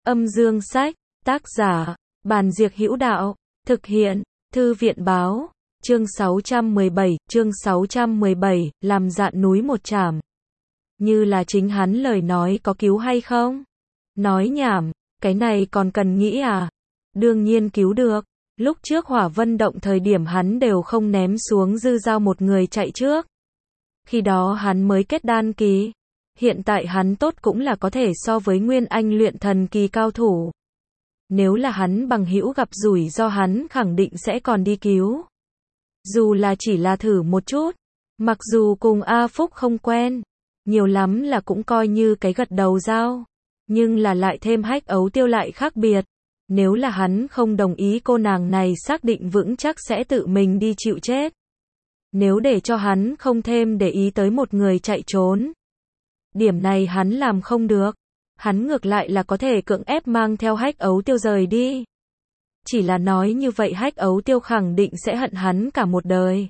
Âm dương sách, tác giả, Bàn Diệc Hữu Đạo, thực hiện, Thư viện Báo, chương 617, làm dạn núi một chảm. Như là chính hắn lời nói có cứu hay không? Nói nhảm, cái này còn cần nghĩ à? Đương nhiên cứu được. Lúc trước Hỏa Vân Động thời điểm hắn đều không ném xuống dư dao một người chạy trước. Khi đó hắn mới kết đan kỳ. Hiện tại hắn tốt cũng là có thể so với Nguyên Anh luyện thần kỳ cao thủ. Nếu là hắn bằng hữu gặp rủi ro hắn khẳng định sẽ còn đi cứu. Dù là chỉ là thử một chút. Mặc dù cùng A Phúc không quen. Nhiều lắm là cũng coi như cái gật đầu dao. Nhưng là lại thêm Hách Ấu Tiêu lại khác biệt. Nếu là hắn không đồng ý cô nàng này xác định vững chắc sẽ tự mình đi chịu chết. Nếu để cho hắn không thêm để ý tới một người chạy trốn. Điểm này hắn làm không được. Hắn ngược lại là có thể cưỡng ép mang theo Hách Ấu Tiêu rời đi. Chỉ là nói như vậy Hách Ấu Tiêu khẳng định sẽ hận hắn cả một đời.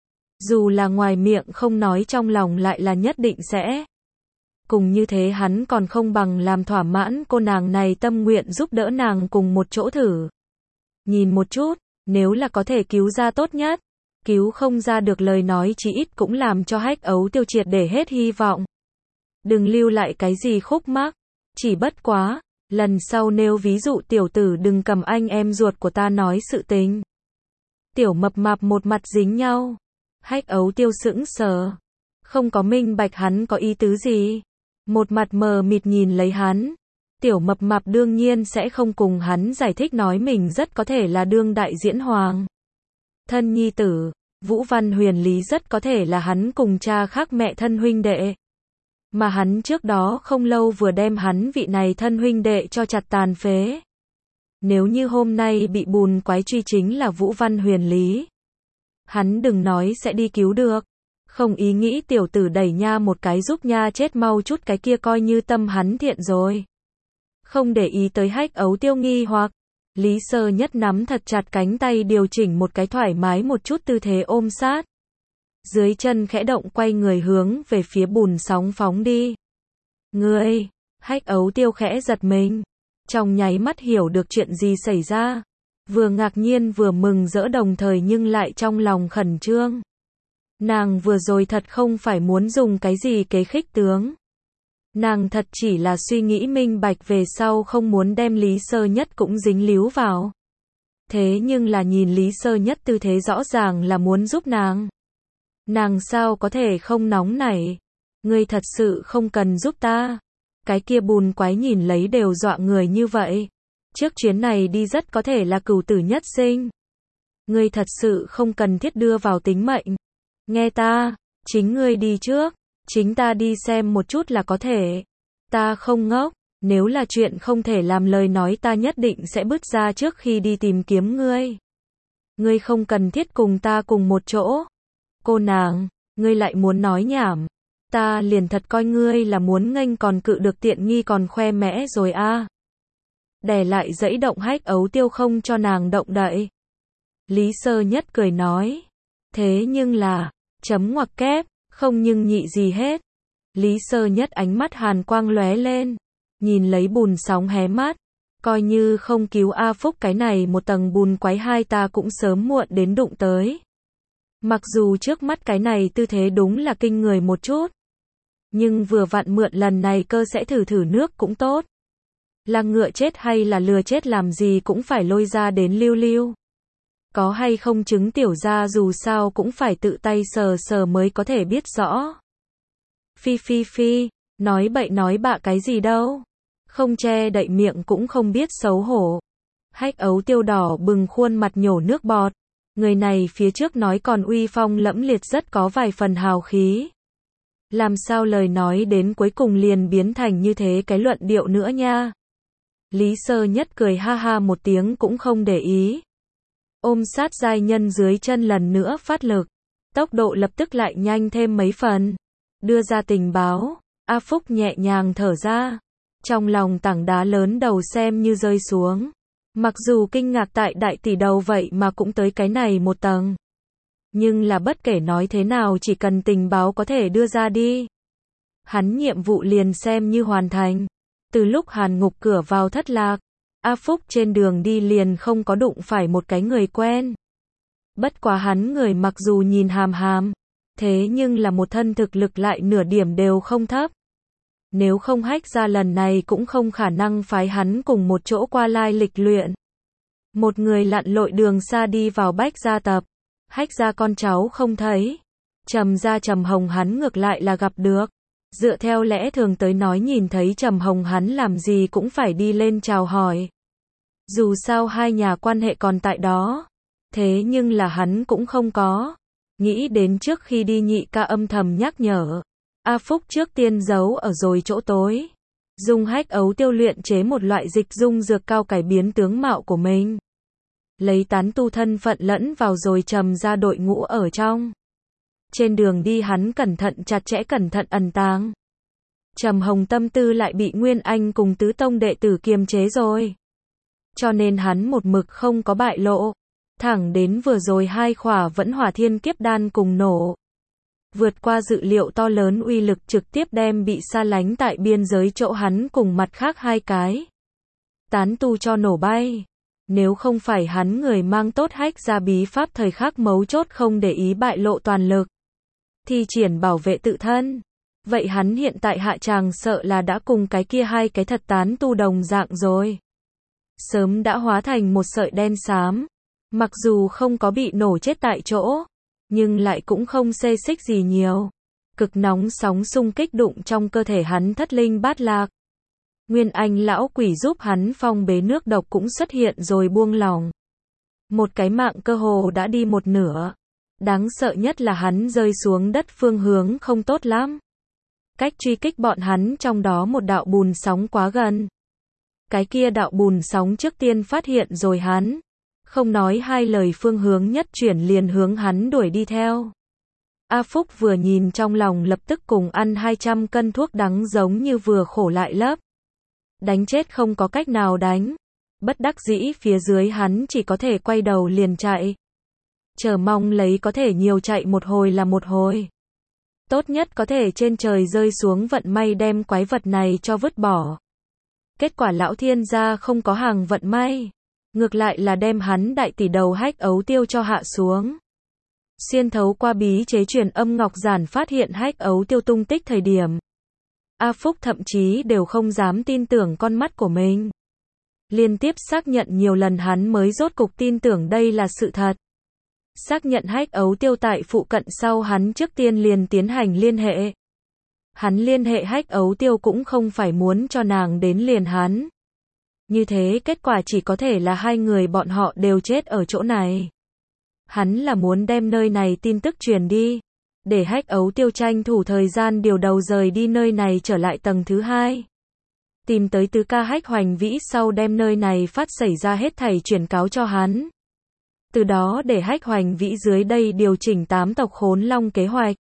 Dù là ngoài miệng không nói trong lòng lại là nhất định sẽ. Cùng như thế hắn còn không bằng làm thỏa mãn cô nàng này tâm nguyện giúp đỡ nàng cùng một chỗ thử. Nhìn một chút, nếu là có thể cứu ra tốt nhất. Cứu không ra được lời nói chí ít cũng làm cho Hách Ấu Tiêu triệt để hết hy vọng. Đừng lưu lại cái gì khúc mắc. Chỉ bất quá, lần sau nêu ví dụ tiểu tử đừng cầm anh em ruột của ta nói sự tình. Tiểu mập mạp một mặt dính nhau. Hách Ấu Tiêu sững sờ. Không có minh bạch hắn có ý tứ gì. Một mặt mờ mịt nhìn lấy hắn. Tiểu mập mạp đương nhiên sẽ không cùng hắn giải thích nói mình rất có thể là đương đại diễn hoàng. Thân nhi tử, Vũ Văn Huyền Lý rất có thể là hắn cùng cha khác mẹ thân huynh đệ. Mà hắn trước đó không lâu vừa đem hắn vị này thân huynh đệ cho chặt tàn phế. Nếu như hôm nay bị bùn quái truy chính là Vũ Văn Huyền Lý. Hắn đừng nói sẽ đi cứu được. Không ý nghĩ tiểu tử đẩy nha một cái giúp nha chết mau chút cái kia coi như tâm hắn thiện rồi. Không để ý tới Hách Ấu Tiêu nghi hoặc. Lý Sơ Nhất nắm thật chặt cánh tay điều chỉnh một cái thoải mái một chút tư thế ôm sát. Dưới chân khẽ động quay người hướng về phía bùn sóng phóng đi. Ngươi, Hách Ấu Tiêu khẽ giật mình. Trong nháy mắt hiểu được chuyện gì xảy ra. Vừa ngạc nhiên vừa mừng rỡ đồng thời nhưng lại trong lòng khẩn trương. Nàng vừa rồi thật không phải muốn dùng cái gì kế khích tướng. Nàng thật chỉ là suy nghĩ minh bạch về sau không muốn đem Lý Sơ Nhất cũng dính líu vào. Thế nhưng là nhìn Lý Sơ Nhất tư thế rõ ràng là muốn giúp nàng. Nàng sao có thể không nóng nảy. Ngươi thật sự không cần giúp ta. Cái kia bùn quái nhìn lấy đều dọa người như vậy. Trước chuyến này đi rất có thể là cửu tử nhất sinh. Ngươi thật sự không cần thiết đưa vào tính mệnh. Nghe ta, chính ngươi đi trước. Chính ta đi xem một chút là có thể. Ta không ngốc. Nếu là chuyện không thể làm lời nói ta nhất định sẽ bứt ra trước khi đi tìm kiếm ngươi. Ngươi không cần thiết cùng ta cùng một chỗ. Cô nàng, ngươi lại muốn nói nhảm. Ta liền thật coi ngươi là muốn nghênh còn cự được tiện nghi còn khoe mẽ rồi a. Đè lại dãy động Hách Ấu Tiêu không cho nàng động đậy. Lý Sơ Nhất cười nói. Thế nhưng là, chấm ngoặc kép, không nhưng nhị gì hết. Lý Sơ Nhất ánh mắt hàn quang lóe lên. Nhìn lấy bùn sóng hé mắt. Coi như không cứu A Phúc cái này một tầng bùn quái hai ta cũng sớm muộn đến đụng tới. Mặc dù trước mắt cái này tư thế đúng là kinh người một chút. Nhưng vừa vặn mượn lần này cơ sẽ thử thử nước cũng tốt. Là ngựa chết hay là lừa chết làm gì cũng phải lôi ra đến lưu lưu. Có hay không chứng tiểu ra dù sao cũng phải tự tay sờ sờ mới có thể biết rõ. Phi phi phi, nói bậy nói bạ cái gì đâu. Không che đậy miệng cũng không biết xấu hổ. Hách Ấu Tiêu đỏ bừng khuôn mặt nhổ nước bọt. Người này phía trước nói còn uy phong lẫm liệt rất có vài phần hào khí. Làm sao lời nói đến cuối cùng liền biến thành như thế cái luận điệu nữa nha. Lý Sơ Nhất cười ha ha một tiếng cũng không để ý. Ôm sát giai nhân dưới chân lần nữa phát lực. Tốc độ lập tức lại nhanh thêm mấy phần. Đưa ra tình báo. A Phúc nhẹ nhàng thở ra. Trong lòng tảng đá lớn đầu xem như rơi xuống. Mặc dù kinh ngạc tại đại tỷ đầu vậy mà cũng tới cái này một tầng. Nhưng là bất kể nói thế nào chỉ cần tình báo có thể đưa ra đi. Hắn nhiệm vụ liền xem như hoàn thành. Từ lúc Hàn Ngục cửa vào thất lạc, A Phúc trên đường đi liền không có đụng phải một cái người quen. Bất quá hắn người mặc dù nhìn hàm hàm, thế nhưng là một thân thực lực lại nửa điểm đều không thấp. Nếu không Hách gia lần này cũng không khả năng phái hắn cùng một chỗ qua lai lịch luyện. Một người lặn lội đường xa đi vào Bách gia tập, Hách gia con cháu không thấy. Trầm gia Trầm Hồng hắn ngược lại là gặp được. Dựa theo lẽ thường tới nói nhìn thấy Trầm Hồng hắn làm gì cũng phải đi lên chào hỏi. Dù sao hai nhà quan hệ còn tại đó. Thế nhưng là hắn cũng không có. Nghĩ đến trước khi đi nhị ca âm thầm nhắc nhở. A Phúc trước tiên giấu ở rồi chỗ tối. Dùng hách ấu tiêu luyện chế một loại dịch dung dược cao cải biến tướng mạo của mình. Lấy tán tu thân phận lẫn vào rồi Trầm ra đội ngũ ở trong. Trên đường đi hắn cẩn thận chặt chẽ cẩn thận ẩn tàng. Trầm Hồng tâm tư lại bị Nguyên Anh cùng tứ tông đệ tử kiềm chế rồi. Cho nên hắn một mực không có bại lộ. Thẳng đến vừa rồi hai khỏa vẫn hỏa thiên kiếp đan cùng nổ. Vượt qua dự liệu to lớn uy lực trực tiếp đem bị xa lánh tại biên giới chỗ hắn cùng mặt khác hai cái. Tán tu cho nổ bay. Nếu không phải hắn người mang tốt hách ra bí pháp thời khắc mấu chốt không để ý bại lộ toàn lực. Thi triển bảo vệ tự thân. Vậy hắn hiện tại hạ tràng sợ là đã cùng cái kia hai cái thật tán tu đồng dạng rồi. Sớm đã hóa thành một sợi đen xám. Mặc dù không có bị nổ chết tại chỗ, nhưng lại cũng không xê xích gì nhiều. Cực nóng sóng xung kích đụng trong cơ thể hắn thất linh bát lạc. Nguyên Anh lão quỷ giúp hắn phong bế nước độc cũng xuất hiện rồi buông lỏng. Một cái mạng cơ hồ đã đi một nửa. Đáng sợ nhất là hắn rơi xuống đất phương hướng không tốt lắm. Cách truy kích bọn hắn trong đó một đạo bùn sóng quá gần. Cái kia đạo bùn sóng trước tiên phát hiện rồi hắn. Không nói hai lời phương hướng nhất chuyển liền hướng hắn đuổi đi theo. A Phúc vừa nhìn trong lòng lập tức cùng ăn 200 cân thuốc đắng giống như vừa khổ lại lấp. Đánh chết không có cách nào đánh. Bất đắc dĩ phía dưới hắn chỉ có thể quay đầu liền chạy. Chờ mong lấy có thể nhiều chạy một hồi là một hồi. Tốt nhất có thể trên trời rơi xuống vận may đem quái vật này cho vứt bỏ. Kết quả lão thiên gia không có hàng vận may. Ngược lại là đem hắn đại tỷ đầu hách ấu tiêu cho hạ xuống. Xuyên thấu qua bí chế truyền âm ngọc giản phát hiện hách ấu tiêu tung tích thời điểm. A Phúc thậm chí đều không dám tin tưởng con mắt của mình. Liên tiếp xác nhận nhiều lần hắn mới rốt cục tin tưởng đây là sự thật. Xác nhận hách ấu tiêu tại phụ cận sau hắn trước tiên liền tiến hành liên hệ. Hắn liên hệ hách ấu tiêu cũng không phải muốn cho nàng đến liền hắn. Như thế kết quả chỉ có thể là hai người bọn họ đều chết ở chỗ này. Hắn là muốn đem nơi này tin tức truyền đi. Để hách ấu tiêu tranh thủ thời gian điều đầu rời đi nơi này trở lại tầng thứ hai. Tìm tới tứ ca hách hoành vĩ sau đem nơi này phát xảy ra hết thảy truyền cáo cho hắn. Từ đó để hách hoành vĩ dưới đây điều chỉnh 8 tộc khốn long kế hoạch.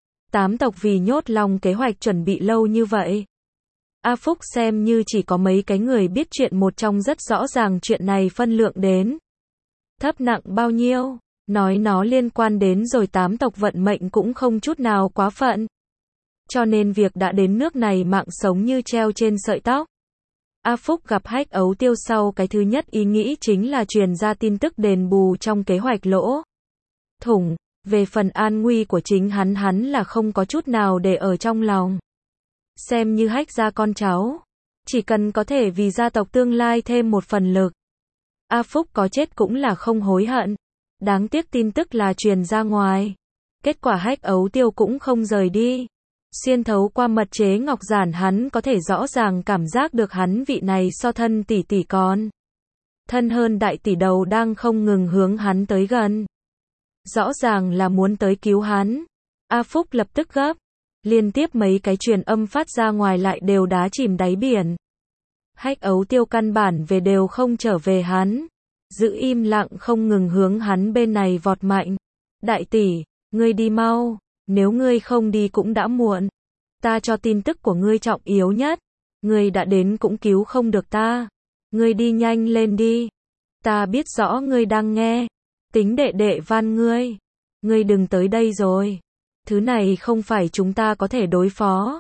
8 tộc vì nhốt long kế hoạch chuẩn bị lâu như vậy. A Phúc xem như chỉ có mấy cái người biết chuyện một trong rất rõ ràng chuyện này phân lượng đến. Thấp nặng bao nhiêu, nói nó liên quan đến rồi 8 tộc vận mệnh cũng không chút nào quá phận. Cho nên việc đã đến nước này mạng sống như treo trên sợi tóc. A Phúc gặp hách ấu tiêu sau cái thứ nhất ý nghĩ chính là truyền ra tin tức đền bù trong kế hoạch lỗ thủng. Về phần an nguy của chính hắn là không có chút nào để ở trong lòng. Xem như hách gia con cháu. Chỉ cần có thể vì gia tộc tương lai thêm một phần lực. A Phúc có chết cũng là không hối hận. Đáng tiếc tin tức là truyền ra ngoài. Kết quả hách ấu tiêu cũng không rời đi. Xuyên thấu qua mật chế ngọc giản hắn có thể rõ ràng cảm giác được hắn vị này so thân tỷ tỷ con. Thân hơn đại tỷ đầu đang không ngừng hướng hắn tới gần. Rõ ràng là muốn tới cứu hắn. A Phúc lập tức gấp. Liên tiếp mấy cái truyền âm phát ra ngoài lại đều đá chìm đáy biển. Hách ấu tiêu căn bản về đều không trở về hắn. Giữ im lặng không ngừng hướng hắn bên này vọt mạnh. Đại tỷ, ngươi đi mau. Nếu ngươi không đi cũng đã muộn. Ta cho tin tức của ngươi trọng yếu nhất. Ngươi đã đến cũng cứu không được ta. Ngươi đi nhanh lên đi. Ta biết rõ ngươi đang nghe. Tính đệ đệ van ngươi. Ngươi đừng tới đây rồi. Thứ này không phải chúng ta có thể đối phó.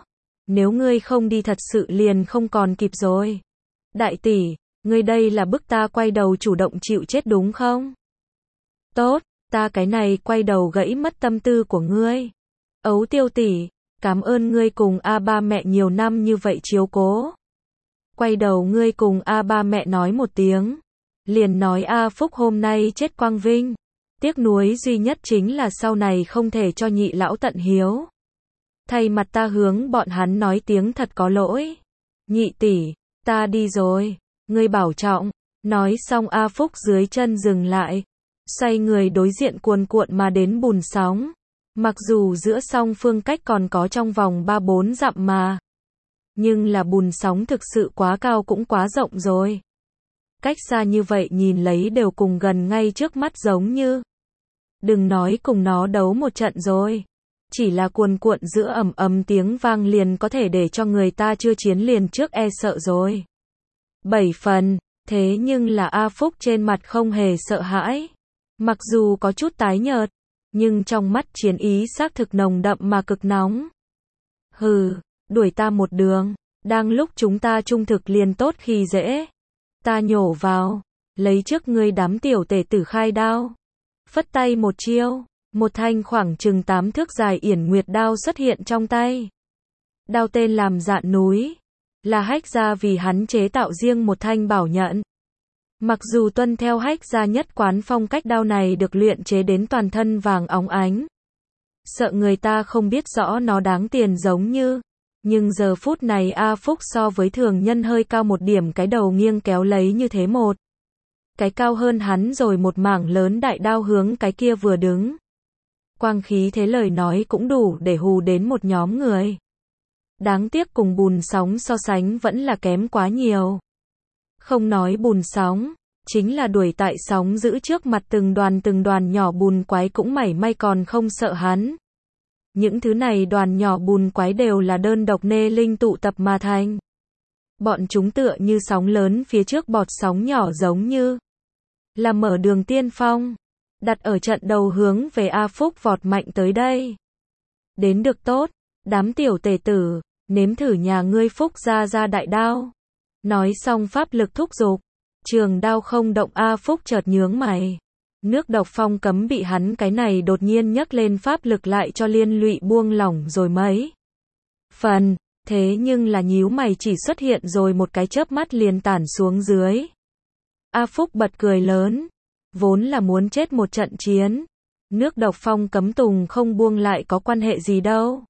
Nếu ngươi không đi thật sự liền không còn kịp rồi. Đại tỷ, ngươi đây là bức ta quay đầu chủ động chịu chết đúng không? Tốt, ta cái này quay đầu gãy mất tâm tư của ngươi. Ấu Tiêu tỷ, cảm ơn ngươi cùng ba mẹ nhiều năm như vậy chiếu cố. Quay đầu ngươi cùng ba mẹ nói một tiếng. Liền nói Phúc hôm nay chết quang vinh. Tiếc nuối duy nhất chính là sau này không thể cho nhị lão tận hiếu. Thay mặt ta hướng bọn hắn nói tiếng thật có lỗi. Nhị tỷ, ta đi rồi, ngươi bảo trọng. Nói xong Phúc dưới chân dừng lại, xoay người đối diện cuồn cuộn mà đến bùn sóng. Mặc dù giữa song phương cách còn có trong vòng 3-4 dặm mà. Nhưng là bùn sóng thực sự quá cao cũng quá rộng rồi. Cách xa như vậy nhìn lấy đều cùng gần ngay trước mắt giống như. Đừng nói cùng nó đấu một trận rồi. Chỉ là cuồn cuộn giữa ầm ầm tiếng vang liền có thể để cho người ta chưa chiến liền trước e sợ rồi. 7 phần, thế nhưng là Phúc trên mặt không hề sợ hãi. Mặc dù có chút tái nhợt, nhưng trong mắt chiến ý xác thực nồng đậm mà cực nóng. Hừ, đuổi ta một đường, đang lúc chúng ta trung thực liền tốt khi dễ. Ta nhổ vào, lấy trước ngươi đám tiểu tể tử khai đao. Phất tay một chiêu, một thanh khoảng chừng 8 thước dài yển nguyệt đao xuất hiện trong tay. Đao tên làm Dạn Núi, là Hách gia vì hắn chế tạo riêng một thanh bảo nhận. Mặc dù tuân theo Hách gia nhất quán phong cách đao này được luyện chế đến toàn thân vàng óng ánh. Sợ người ta không biết rõ nó đáng tiền giống như. Nhưng giờ phút này Phúc so với thường nhân hơi cao một điểm, cái đầu nghiêng kéo lấy như thế một. Cái cao hơn hắn rồi một mảng lớn đại đao hướng cái kia vừa đứng. Quang khí thế lời nói cũng đủ để hù đến một nhóm người. Đáng tiếc cùng bùn sóng so sánh vẫn là kém quá nhiều. Không nói bùn sóng, chính là đuổi tại sóng giữ trước mặt từng đoàn nhỏ bùn quái cũng mảy may còn không sợ hắn. Những thứ này đoàn nhỏ bùn quái đều là đơn độc nê linh tụ tập mà thành. Bọn chúng tựa như sóng lớn phía trước bọt sóng nhỏ giống như là mở đường tiên phong, đặt ở trận đầu hướng về Phúc vọt mạnh tới đây. Đến được tốt, đám tiểu tể tử, nếm thử nhà ngươi Phúc ra đại đao. Nói xong pháp lực thúc giục, trường đao không động Phúc chợt nhướng mày. Nước độc phong cấm bị hắn cái này đột nhiên nhấc lên pháp lực lại cho liên lụy buông lỏng rồi mấy phần, thế nhưng là nhíu mày chỉ xuất hiện rồi một cái chớp mắt liền tản xuống dưới. Phúc bật cười lớn, vốn là muốn chết một trận chiến, nước độc phong cấm tùng không buông lại có quan hệ gì đâu.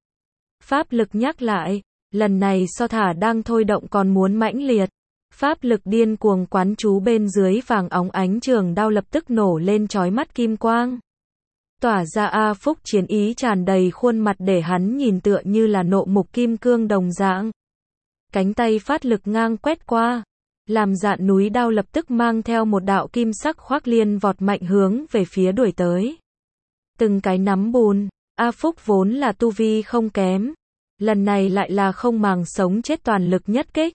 Pháp lực nhắc lại, lần này so thả đang thôi động còn muốn mãnh liệt. Pháp lực điên cuồng quán chú bên dưới vàng óng ánh trường đao lập tức nổ lên chói mắt kim quang. Tỏa ra Phúc chiến ý tràn đầy khuôn mặt để hắn nhìn tựa như là nộ mục kim cương đồng dạng. Cánh tay phát lực ngang quét qua, làm Dạn Núi đao lập tức mang theo một đạo kim sắc khoác liên vọt mạnh hướng về phía đuổi tới. Từng cái nắm bùn, Phúc vốn là tu vi không kém, lần này lại là không màng sống chết toàn lực nhất kích.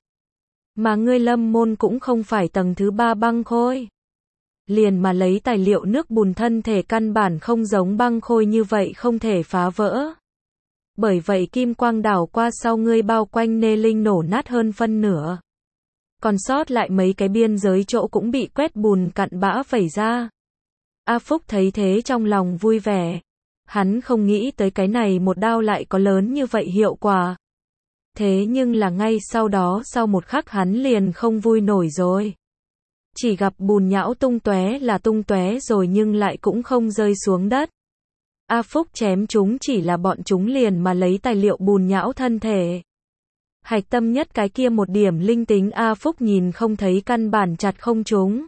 Mà ngươi Lâm môn cũng không phải tầng thứ 3 băng khôi. Liền mà lấy tài liệu nước bùn thân thể căn bản không giống băng khôi như vậy không thể phá vỡ. Bởi vậy kim quang đảo qua sau ngươi bao quanh nê linh nổ nát hơn phân nửa. Còn sót lại mấy cái biên giới chỗ cũng bị quét bùn cặn bã vẩy ra. Phúc thấy thế trong lòng vui vẻ. Hắn không nghĩ tới cái này một đao lại có lớn như vậy hiệu quả. Thế nhưng là ngay sau đó sau một khắc hắn liền không vui nổi rồi. Chỉ gặp bùn nhão tung tóe là tung tóe rồi nhưng lại cũng không rơi xuống đất. Phúc chém chúng chỉ là bọn chúng liền mà lấy tài liệu bùn nhão thân thể. Hạch tâm nhất cái kia một điểm linh tính Phúc nhìn không thấy căn bản chặt không chúng.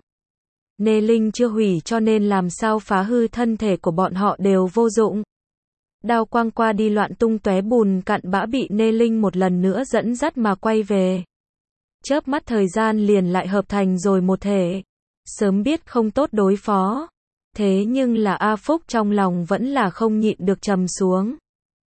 Nê linh chưa hủy cho nên làm sao phá hư thân thể của bọn họ đều vô dụng. Đao quang qua đi loạn tung tóe bùn cặn bã bị nê linh một lần nữa dẫn dắt mà quay về. Chớp mắt thời gian liền lại hợp thành rồi một thể. Sớm biết không tốt đối phó. Thế nhưng là Phúc trong lòng vẫn là không nhịn được trầm xuống.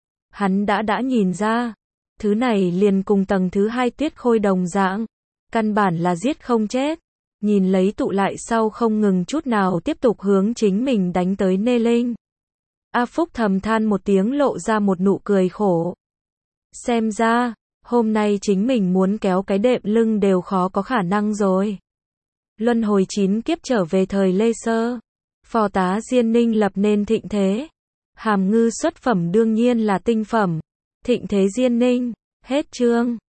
Hắn đã nhìn ra. Thứ này liền cùng tầng thứ 2 tuyết khôi đồng dạng. Căn bản là giết không chết. Nhìn lấy tụ lại sau không ngừng chút nào tiếp tục hướng chính mình đánh tới nê linh. Phúc thầm than một tiếng lộ ra một nụ cười khổ. Xem ra, hôm nay chính mình muốn kéo cái đệm lưng đều khó có khả năng rồi. Luân hồi 9 kiếp trở về thời Lê Sơ. Phò tá Diên Ninh lập nên thịnh thế. Hàm Ngư xuất phẩm đương nhiên là tinh phẩm. Thịnh thế Diên Ninh. Hết chương.